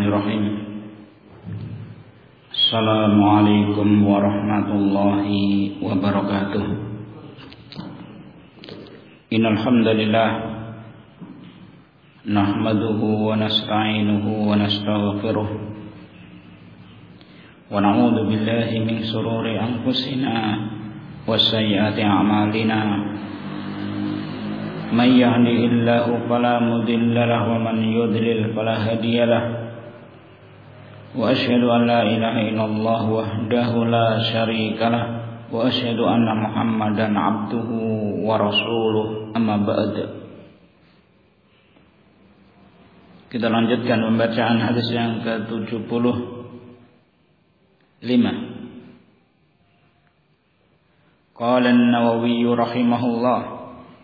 Bismillahirrahmanirrahim. Assalamualaikum warahmatullahi wabarakatuh. Innal hamdalillah nahmaduhu wa nasta'inuhu wa nastaghfiruh wa na'udzu billahi min shururi anfusina wa sayyiati a'malina. Man yahdihillahu fala mudilla lahu wa man yudlil fala hadiya lahu. Wa asyhadu an la ilaha illallah wahdahu la syarika lah wa asyhadu anna Muhammadan abduhu wa rasuluh. Amma ba'd. Kita lanjutkan pembacaan hadis yang ke-75. Qala an-Nawawi rahimahullah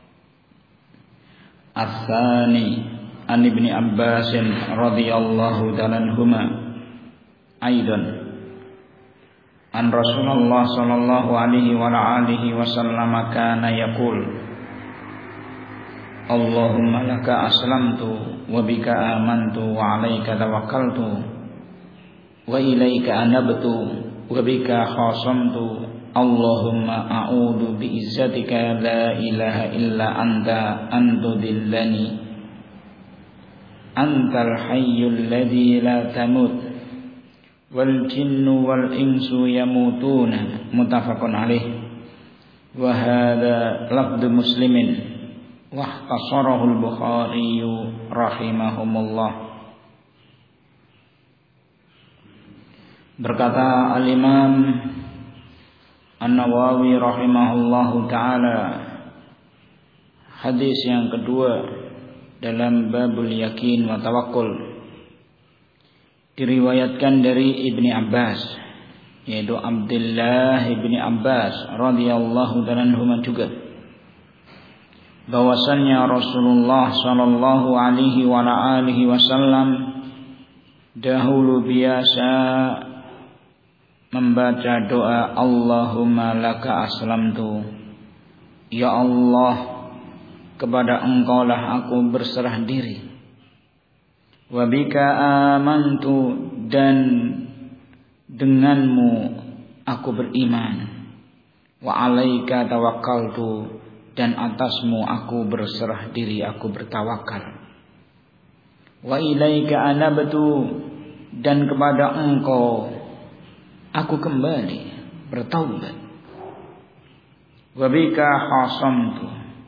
As-Sani an Ibni Abbas radhiyallahu ta'ala anhuma aidan an Rasulullah sallallahu alaihi wa alihi wasallam kana yaqul Allahumma laka aslamtu wa bika amantu wa 'alaika tawakkaltu wa ilaika anabtu wa bika khasamtu Allahumma a'udzu bi'izzatika la ilaha illa anta an tudillani antal hayyul ladzi la tamut wal jinnu wal insu yamutuna. Muttafaqun alaih. Wa hadza lafdhu Muslimin wa ikhtasarahu al-Bukhari rahimahumullah. Berkata al-Imam An-Nawawi rahimahullahu ta'ala, hadis yang kedua dalam babul yakin wa tawakkul diriwayatkan dari Ibni Abbas, yaitu Abdullah Ibni Abbas radhiyallahu ta'ala anhuma juga, bahwasannya Rasulullah sallallahu alaihi wa alihi wasallam dahulu biasa membaca doa Allahumma laka aslamtu, ya Allah, kepada Engkaulah aku berserah diri, wa bika amantu, dan denganmu aku beriman, wa 'alaika tawakkaltu, dan atasmu aku berserah diri, aku bertawakal, wa ilaika anabtu, dan kepada Engkau aku kembali bertaubat, wa bika khasamtu,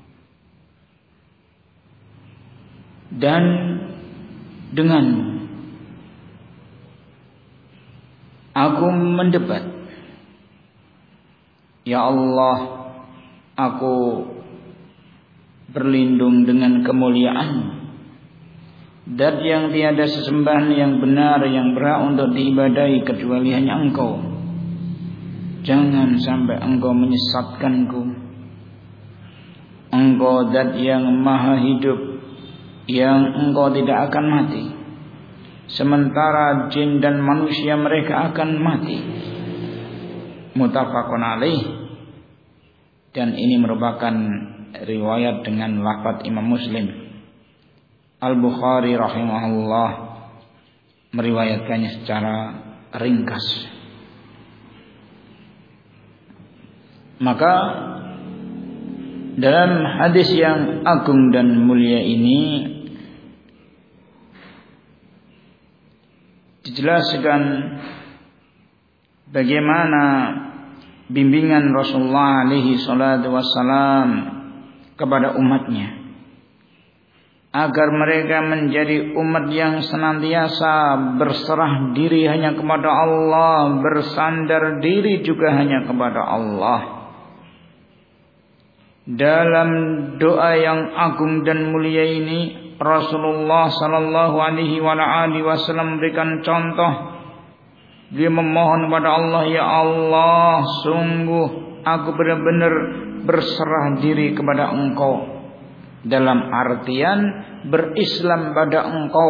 dan denganmu aku mendebat. Ya Allah, aku berlindung dengan kemuliaan dan yang tiada sesembahan yang benar yang berhak untuk diibadahi kecuali hanya Engkau. Jangan sampai Engkau menyesatkanku. Engkau zat yang maha hidup, yang Engkau tidak akan mati, sementara jin dan manusia mereka akan mati. Muttafaqun alaih. Dan ini merupakan riwayat dengan lafaz Imam Muslim. Al-Bukhari rahimahullah meriwayatkannya secara ringkas. Maka dalam hadis yang agung dan mulia ini dijelaskan bagaimana bimbingan Rasulullah alaihi salatu wassalam kepada umatnya, agar mereka menjadi umat yang senantiasa berserah diri hanya kepada Allah, bersandar diri juga hanya kepada Allah. Dalam doa yang agung dan mulia ini, Rasulullah sallallahu alaihi wasallam memberikan contoh. Dia memohon kepada Allah, ya Allah, sungguh aku benar-benar berserah diri kepada Engkau, dalam artian berislam pada Engkau.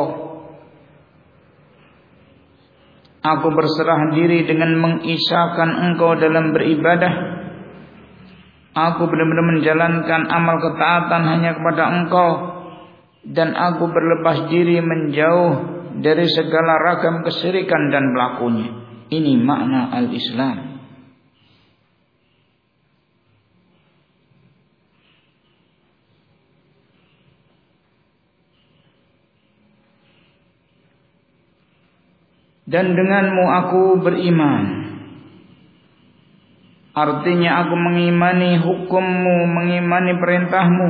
Aku berserah diri dengan mengisahkan Engkau dalam beribadah. Aku benar-benar menjalankan amal ketaatan hanya kepada Engkau, dan aku berlepas diri menjauh dari segala ragam kesyirikan dan pelakunya. Ini makna al-Islam. Dan denganmu aku beriman. Artinya aku mengimani hukummu, mengimani perintahmu.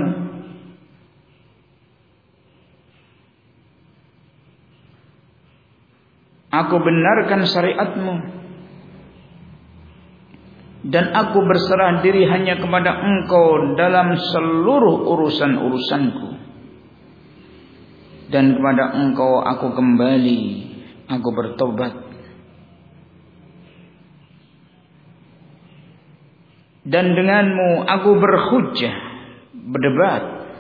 Aku benarkan syariatmu. Dan aku berserah diri hanya kepada engkau dalam seluruh urusan-urusanku. Dan kepada engkau aku kembali. Aku bertobat. Dan denganmu aku berhujjah, berdebat,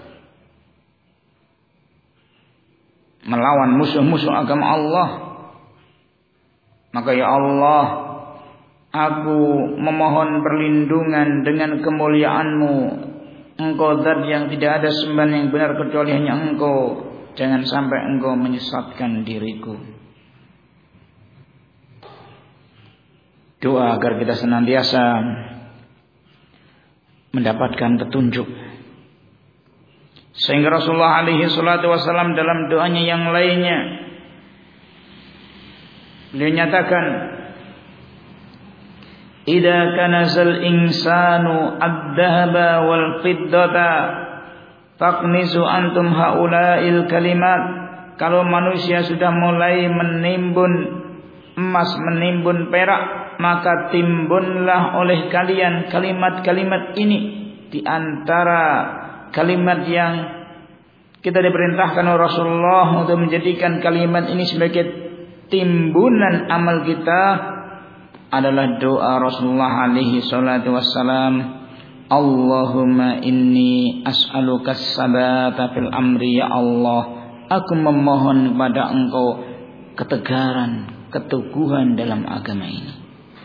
melawan musuh-musuh agama Allah. Maka ya Allah, aku memohon perlindungan dengan kemuliaan-Mu. Engkau zat yang tidak ada sembahan yang benar kecuali hanya Engkau. Jangan sampai Engkau menyesatkan diriku. Doa agar kita senantiasa mendapatkan petunjuk. Sehingga Rasulullah alaihi salatu wasallam dalam doanya yang lainnya beliau nyatakan, "Idza kanazal insanu ad-dhahaba wal fiddata faqnisu antum haula'il kalimat." Kalau manusia sudah mulai menimbun emas, menimbun perak, maka timbunlah oleh kalian kalimat-kalimat ini di antara kalimat yang kita diperintahkan oleh Rasulullah untuk menjadikan kalimat ini sebagai timbunan amal kita adalah doa Rasulullah alaihi salatu wassalam, Allahumma inni as'aluka as-sabata fil amri, ya Allah, aku memohon kepada Engkau ketegaran, keteguhan dalam agama ini.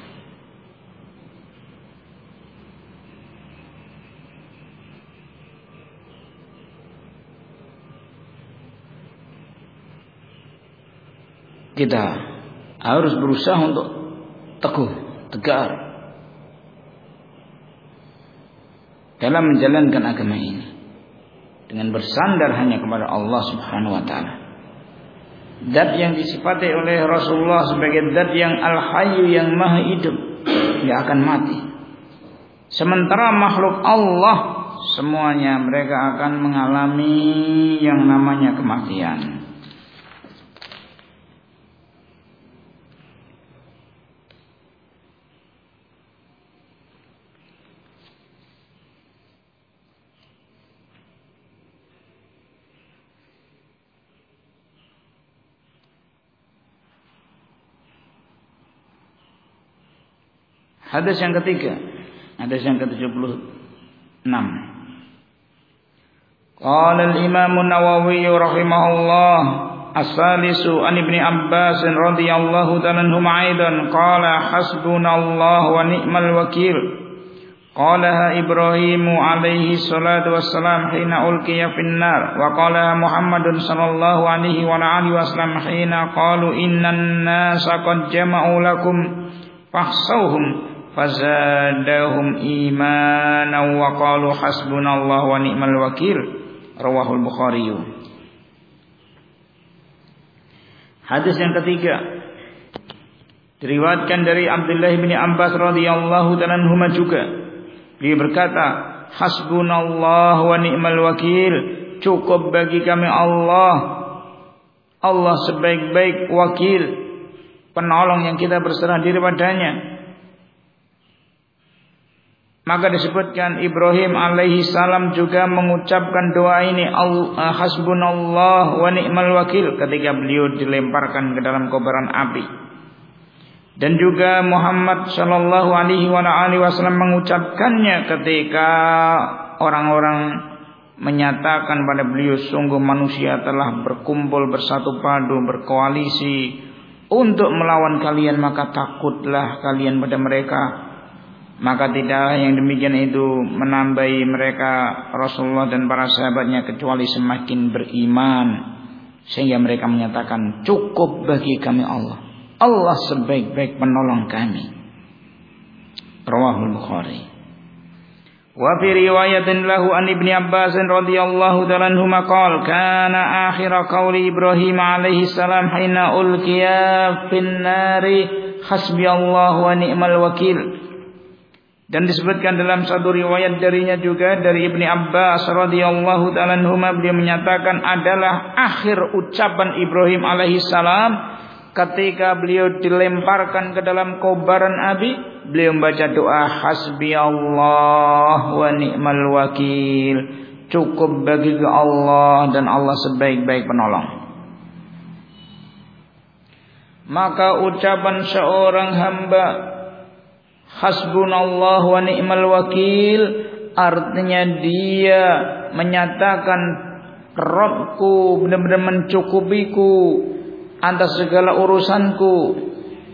Kita harus berusaha untuk teguh, tegar dalam menjalankan agama ini dengan bersandar hanya kepada Allah Subhanahu wa taala. Zat yang disifati oleh Rasulullah sebagai zat yang al-hayyu, yang maha hidup, tidak akan mati. Sementara makhluk Allah semuanya mereka akan mengalami yang namanya kematian. Hadis yang ketiga, hadis yang ke-76. Qala al-Imam an-Nawawi rahimahullah, as-salisu an Ibnu Abbas radhiyallahu ta'ala anhu aidan qala hasbunallahu wa ni'mal wakil. Qalaha Ibrahim alaihi salatu wassalam hina ulqiya fin-nar, wa qala Muhammadun sallallahu alaihi wa alihi wasallam hina qalu innan nasa qad jama'u lakum fakhshawhum fazadahum imanan wa qalu hasbunallahu wa ni'mal wakil. Rawahul Bukhari. Hadis yang ketiga diriwayatkan dari Abdullah bin Abbas radhiyallahu ta'ala anhuma juga. Dia berkata, hasbunallahu wa ni'mal wakil. Cukup bagi kami Allah, Allah sebaik-baik wakil, penolong yang kita berserah diri padanya. Maka disebutkan Ibrahim alaihi salam juga mengucapkan doa ini, hasbunallah wa ni'mal wakil, ketika beliau dilemparkan ke dalam kobaran api. Dan juga Muhammad sallallahu alaihi wasallam mengucapkannya ketika orang-orang menyatakan pada beliau, sungguh manusia telah berkumpul bersatu padu, berkoalisi untuk melawan kalian, maka takutlah kalian pada mereka. Maka tidaklah yang demikian itu menambahi mereka Rasulullah dan para sahabatnya kecuali semakin beriman. sehingga mereka menyatakan cukup bagi kami Allah. Allah sebaik-baik penolong kami. Rawahul Bukhari. Wa fi riwayatin lahu an Ibnu Abbas radhiyallahu ta'ala anhuma qala kana akhir qauli Ibrahim alaihi salam hina ulqiya fin nari hasbiyallahu wa ni'mal wakil. Dan disebutkan dalam satu riwayat darinya juga dari Ibnu Abbas radhiyallahu ta'ala anhuma, beliau menyatakan adalah akhir ucapan Ibrahim alaihi salam ketika beliau dilemparkan ke dalam kobaran api. Beliau membaca doa hasbiyallah wa ni'mal wakil, cukup bagi Allah dan Allah sebaik-baik penolong. Maka ucapan seorang hamba hasbunallah wa ni'mal wakil artinya dia menyatakan Rabbku benar-benar mencukupiku atas segala urusanku.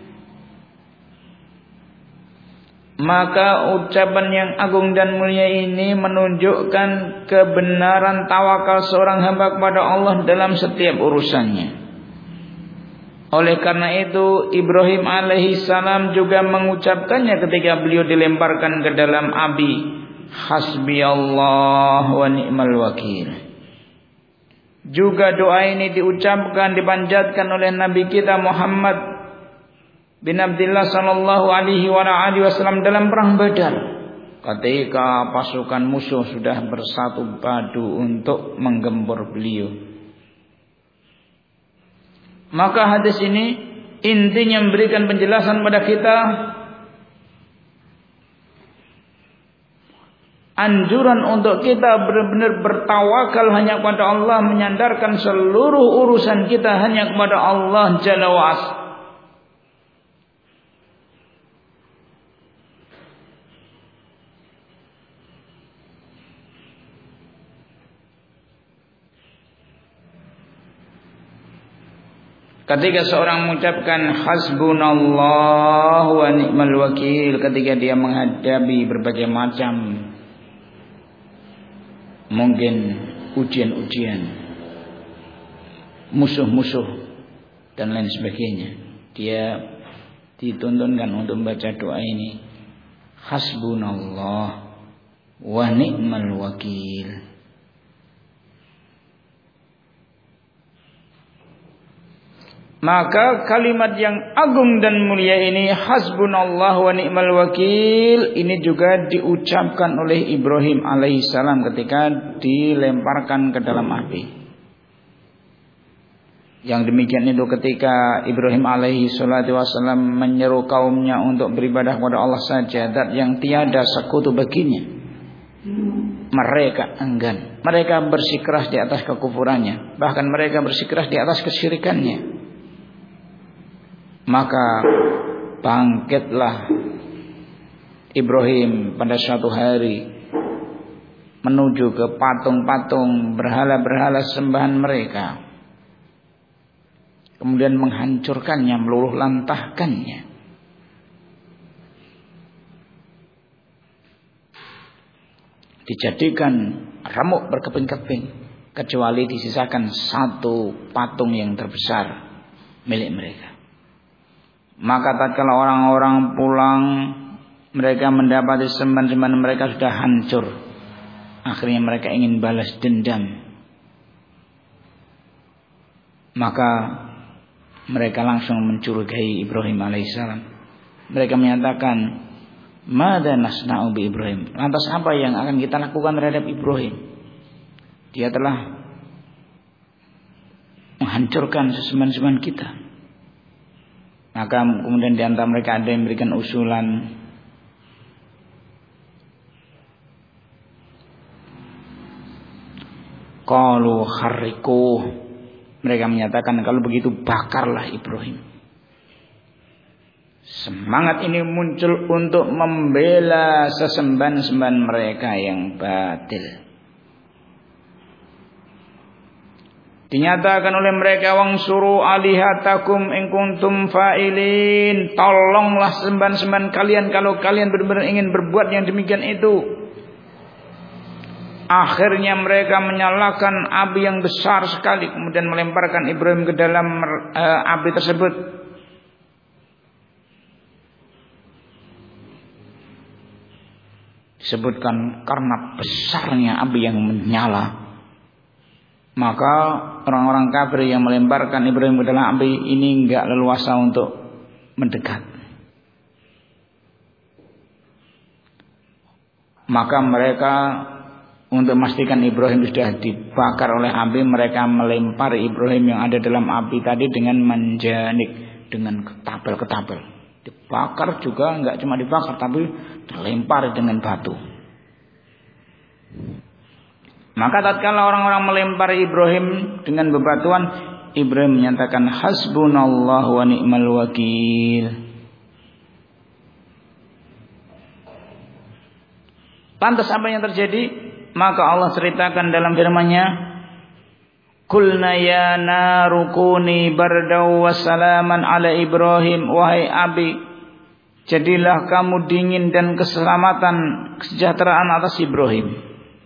Maka ucapan yang agung dan mulia ini menunjukkan kebenaran tawakal seorang hamba kepada Allah dalam setiap urusannya. Oleh karena itu Ibrahim alaihi salam juga mengucapkannya ketika beliau dilemparkan ke dalam api, hasbiyallah wa ni'mal wakil. Juga doa ini diucapkan, dipanjatkan oleh Nabi kita Muhammad bin Abdullah sallallahu alaihi wasallam dalam perang Badar, ketika pasukan musuh sudah bersatu padu untuk menggempur beliau. Maka hadis ini intinya memberikan penjelasan pada kita anjuran untuk kita benar-benar bertawakal hanya kepada Allah, menyandarkan seluruh urusan kita hanya kepada Allah Jalla wa'ala. Ketika seorang mengucapkan hasbunallah wa ni'mal wakil, ketika dia menghadapi berbagai macam mungkin ujian-ujian, musuh-musuh dan lain sebagainya, dia dituntunkan untuk membaca doa ini, hasbunallah wa ni'mal wakil. Maka kalimat yang agung dan mulia ini, hasbunallah wa ni'mal wakil, ini juga diucapkan oleh Ibrahim alaihissalam ketika dilemparkan ke dalam api. Yang demikian itu ketika Ibrahim alaihissalam menyeru kaumnya untuk beribadah kepada Allah saja, zat yang tiada sekutu baginya. Mereka enggan, mereka bersikeras di atas kekufurannya, bahkan mereka bersikeras di atas kesyirikannya. Maka bangkitlah Ibrahim pada suatu hari menuju ke patung-patung berhala-berhala sembahan mereka, kemudian menghancurkannya, meluluh lantahkannya. Dijadikan remuk berkeping-keping, kecuali disisakan satu patung yang terbesar milik mereka. Maka tatkala orang-orang pulang, mereka mendapati sembahan-sembahan mereka sudah hancur. Akhirnya mereka ingin balas dendam. Maka mereka langsung mencurigai Ibrahim alaihissalam. Mereka menyatakan, "Mada nasna'u bi Ibrahim?" Lantas apa yang akan kita lakukan terhadap Ibrahim? Dia telah menghancurkan sesembahan-sembahan kita. Maka kemudian di antara mereka ada yang memberikan usulan, qalu harriquh. Mereka menyatakan, kalau begitu bakarlah Ibrahim. Semangat ini muncul untuk membela sesembahan-sembahan mereka yang batil. Dinyatakan oleh mereka, wangsuru alihatakum in kuntum fa'ilin. Tolonglah sembahan-sembahan kalian kalau kalian benar-benar ingin berbuat yang demikian itu. Akhirnya mereka menyalakan api yang besar sekali, kemudian melemparkan Ibrahim ke dalam api tersebut. Disebutkan karena besarnya api yang menyala, maka orang-orang kafir yang melemparkan Ibrahim ke dalam api ini enggak leluasa untuk mendekat. Maka mereka untuk memastikan Ibrahim sudah dibakar oleh api, mereka melempari Ibrahim yang ada dalam api tadi dengan manjanik, dengan ketapel-ketapel. Dibakar juga enggak cuma dibakar, tapi dilempari dengan batu. Maka tatkala orang-orang melempari Ibrahim dengan bebatuan, Ibrahim menyatakan hasbunallahu wa ni'mal wakil. Lantas apa yang terjadi? Maka Allah ceritakan dalam firman-Nya, "Qulna ya naru kuni bardaw wa salaman ala Ibrahim." Wahai api, jadilah kamu dingin dan keselamatan, kesejahteraan atas Ibrahim.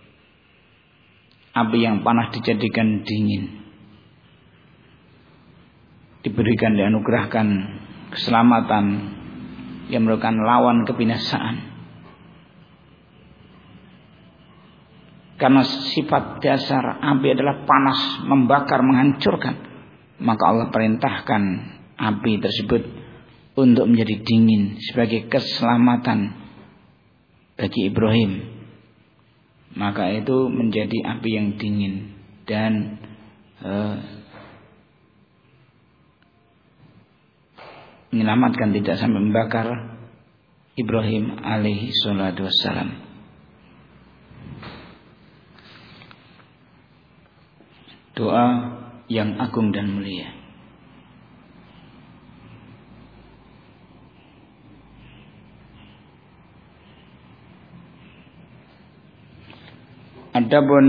Api yang panas dijadikan dingin, diberikan, dianugerahkan keselamatan yang merupakan lawan kebinasaan. Karena sifat dasar api adalah panas, membakar, menghancurkan, maka Allah perintahkan api tersebut untuk menjadi dingin sebagai keselamatan bagi Ibrahim. Maka itu menjadi api yang dingin dan menyelamatkan, tidak sampai membakar Ibrahim alaihi salatu wassalam. Doa yang agung dan mulia. Adapun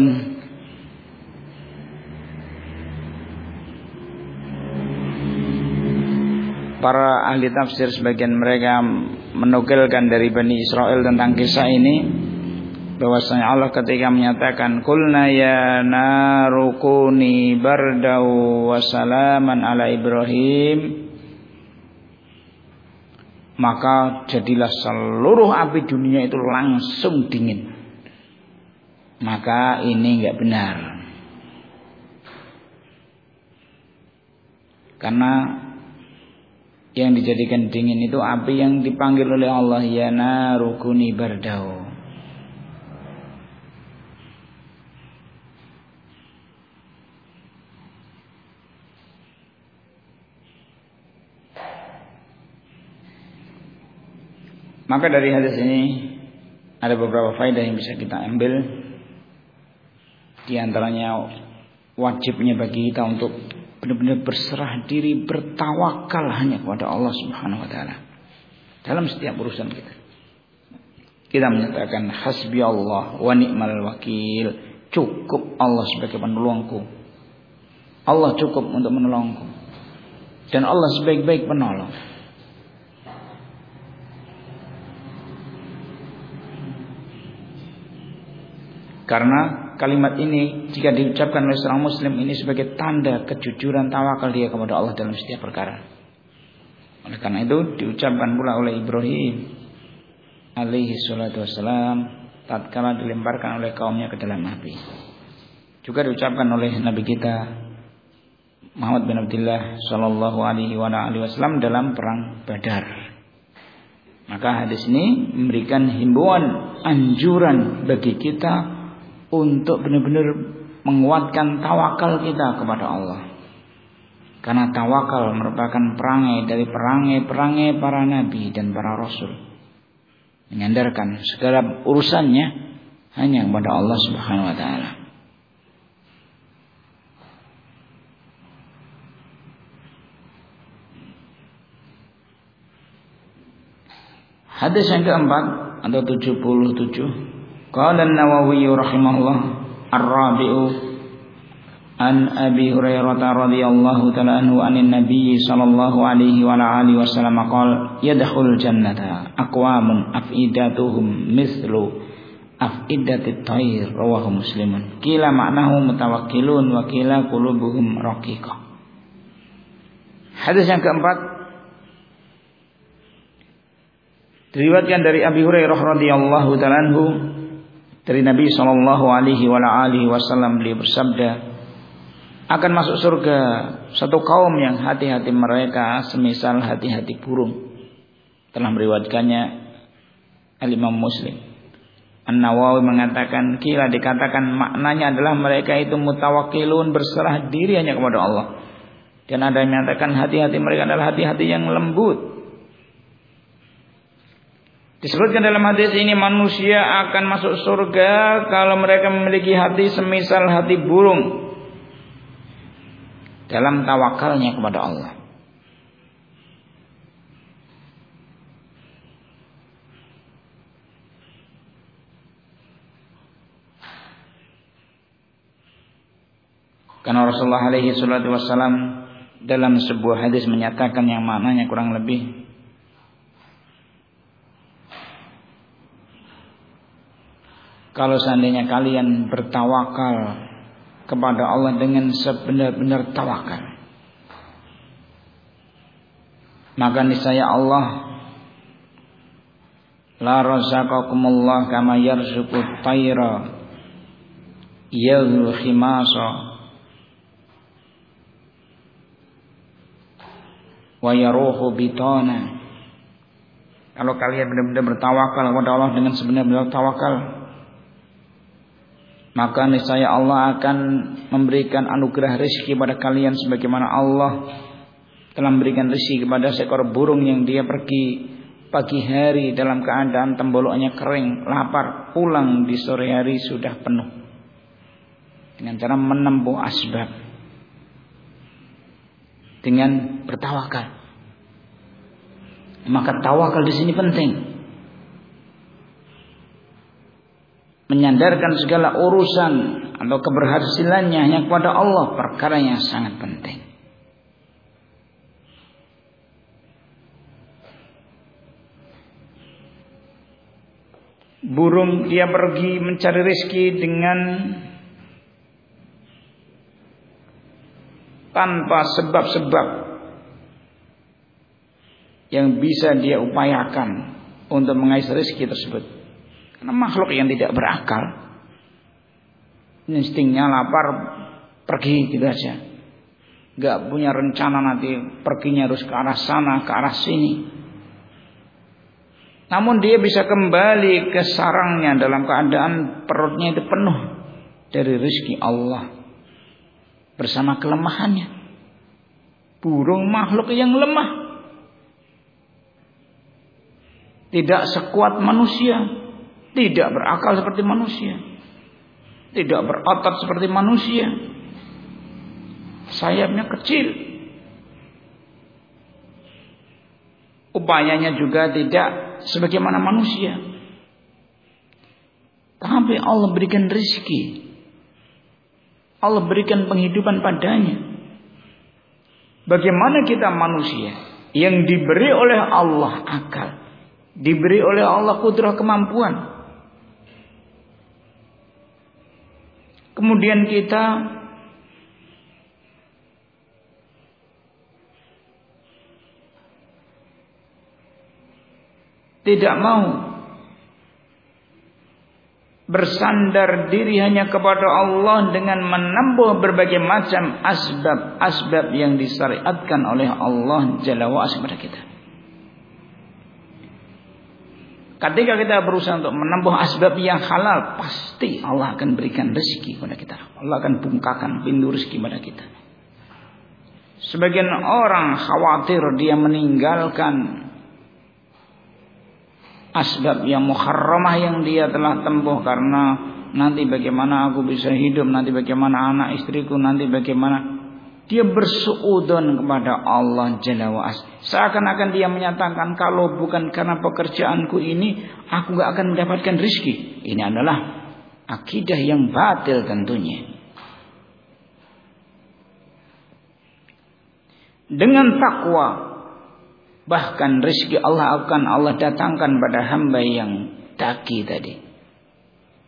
para ahli tafsir, sebagian mereka menukilkan dari Bani Israel tentang kisah ini, bahwasanya Allah ketika menyatakan qulna ya naru kuni bardaw wa salaman ala Ibrahim, maka jadilah seluruh api dunia itu langsung dingin. Maka ini enggak benar. Karena yang dijadikan dingin itu api yang dipanggil oleh Allah, ya naru kuni bardaw. Maka dari hadis ini ada beberapa faedah yang bisa kita ambil. Di antaranya wajibnya bagi kita untuk benar-benar berserah diri, bertawakal hanya kepada Allah Subhanahu wa taala dalam setiap urusan kita. Kita menyatakan hasbi Allah wa ni'mal wakil. Cukup Allah sebagai penolongku. Allah cukup untuk menolongku. Dan Allah sebaik-baik penolong. Karena kalimat ini jika diucapkan oleh seorang muslim ini sebagai tanda kejujuran tawakal dia kepada Allah dalam setiap perkara. Oleh karena itu diucapkan pula oleh Ibrahim alaihi salatu wassalam tatkala dilemparkan oleh kaumnya ke dalam api. Juga diucapkan oleh Nabi kita Muhammad bin Abdullah sallallahu alaihi wasallam dalam perang Badar. Maka hadis ini memberikan himbauan, anjuran bagi kita untuk benar-benar menguatkan tawakal kita kepada Allah. Karena tawakal merupakan perangai dari perangai-perangai para nabi dan para rasul. Menyandarkan segala urusannya hanya kepada Allah Subhanahu wa taala. Hadis yang keempat atau 77. Qala an-Nawawi rahimahullah ar-rabi'u an Abi Hurairah radhiyallahu ta'ala anhu anin Nabi sallallahu alaihi wa alihi wasallam qala yadkhulul jannata aqwamun afidatuhum mithlu afidatit thair rawahu Muslimun. Qila maknahu mutawakkilun wa qila qulubuhum raqiqah. Hadis yang keempat diriwayatkan dari Abi Hurairah radhiyallahu ta'ala anhu dari Nabi sallallahu alaihi wasallam, beliau bersabda, akan masuk surga satu kaum yang hati-hati mereka semisal hati-hati burung. Telah meriwayatkannya Al-Imam Muslim. An-Nawawi mengatakan, kila dikatakan maknanya adalah mereka itu mutawakkilun, berserah diri hanya kepada Allah. Dan ada yang mengatakan hati-hati mereka adalah hati-hati yang lembut. Disebutkan dalam hadis ini manusia akan masuk surga kalau mereka memiliki hati semisal hati burung dalam tawakalnya kepada Allah. Karena Rasulullah alaihi salatu wassalam dalam sebuah hadis menyatakan yang maknanya kurang lebih, kalau seandainya kalian bertawakal kepada Allah dengan sebenar-benar tawakal, maka niscaya Allah la razaqakumullah kama yarzuqut tayra yaghul khimasa wa yaruhu bitana. Kalau kalian benar-benar bertawakal kepada Allah dengan sebenar-benar tawakal, maka niscaya Allah akan memberikan anugerah rezeki pada kalian sebagaimana Allah telah memberikan rezeki kepada seekor burung yang dia pergi pagi hari dalam keadaan temboloknya kering, lapar, pulang di sore hari sudah penuh dengan cara menempuh asbab dengan bertawakal. Maka tawakal di sini penting. Menyandarkan segala urusan atau keberhasilannya hanya kepada Allah, perkara yang sangat penting. Burung dia pergi mencari rezeki dengan tanpa sebab-sebab yang bisa dia upayakan untuk mengais rezeki tersebut. Karena makhluk yang tidak berakal, instingnya lapar, pergi gitu aja, gak punya rencana nanti perginya harus ke arah sana, ke arah sini. Namun dia bisa kembali ke sarangnya dalam keadaan perutnya itu penuh dari rezeki Allah bersama kelemahannya. Burung makhluk yang lemah, tidak sekuat manusia, tidak berakal seperti manusia, tidak berotot seperti manusia, sayapnya kecil, upayanya juga tidak sebagaimana manusia. Tapi Allah berikan rezeki, Allah berikan penghidupan padanya. Bagaimana kita manusia yang diberi oleh Allah akal, diberi oleh Allah kudrah kemampuan, kemudian kita tidak mau bersandar diri hanya kepada Allah dengan menempuh berbagai macam asbab-asbab yang disyariatkan oleh Allah Jalla wa'ala kepada kita. Ketika kita berusaha untuk menempuh asbab yang halal, pasti Allah akan berikan rezeki kepada kita. Allah akan bukakan pintu rezeki kepada kita. Sebagian orang khawatir dia meninggalkan asbab yang muharramah yang dia telah tempuh, karena nanti bagaimana aku bisa hidup, nanti bagaimana anak istriku, nanti bagaimana. Dia bersuudzon kepada Allah Jalla wa'ala. Seakan-akan dia menyatakan, kalau bukan karena pekerjaanku ini, aku gak akan mendapatkan rezeki. Ini adalah akidah yang batil tentunya. Dengan takwa, bahkan rezeki Allah akan Allah datangkan pada hamba yang taki tadi.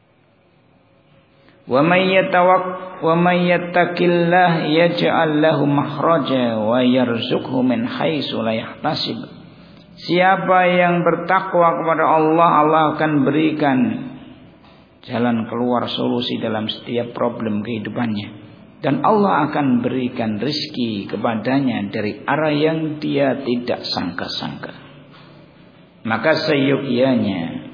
Wa may yattaqillah yaj'al lahu makhraja wa yarzuqhu min haitsu la yahtasib. Siapa yang bertakwa kepada Allah, Allah akan berikan jalan keluar, solusi dalam setiap problem kehidupannya. Dan Allah akan berikan rezeki kepadanya dari arah yang dia tidak sangka-sangka. Maka seyogyanya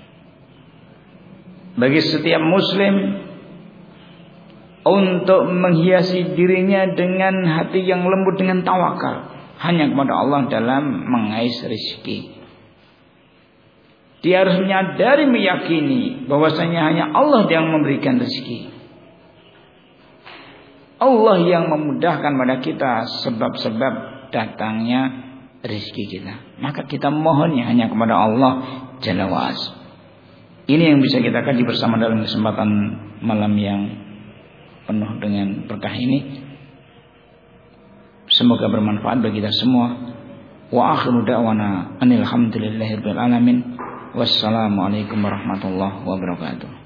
bagi setiap muslim untuk menghiasi dirinya dengan hati yang lembut, dengan tawakal hanya kepada Allah dalam mengais rezeki. Dia harus menyadari, meyakini bahwasanya hanya Allah yang memberikan rezeki. Allah yang memudahkan pada kita sebab-sebab datangnya rezeki kita. Maka kita mohonnya hanya kepada Allah Jalla wa'ala. Ini yang bisa kita kaji bersama dalam kesempatan malam yang penuh dengan berkah ini. Semoga bermanfaat bagi kita semua. Wa akhiru da'wana anil hamdulillahirabbil alamin. Wassalamualaikum warahmatullahi wabarakatuh.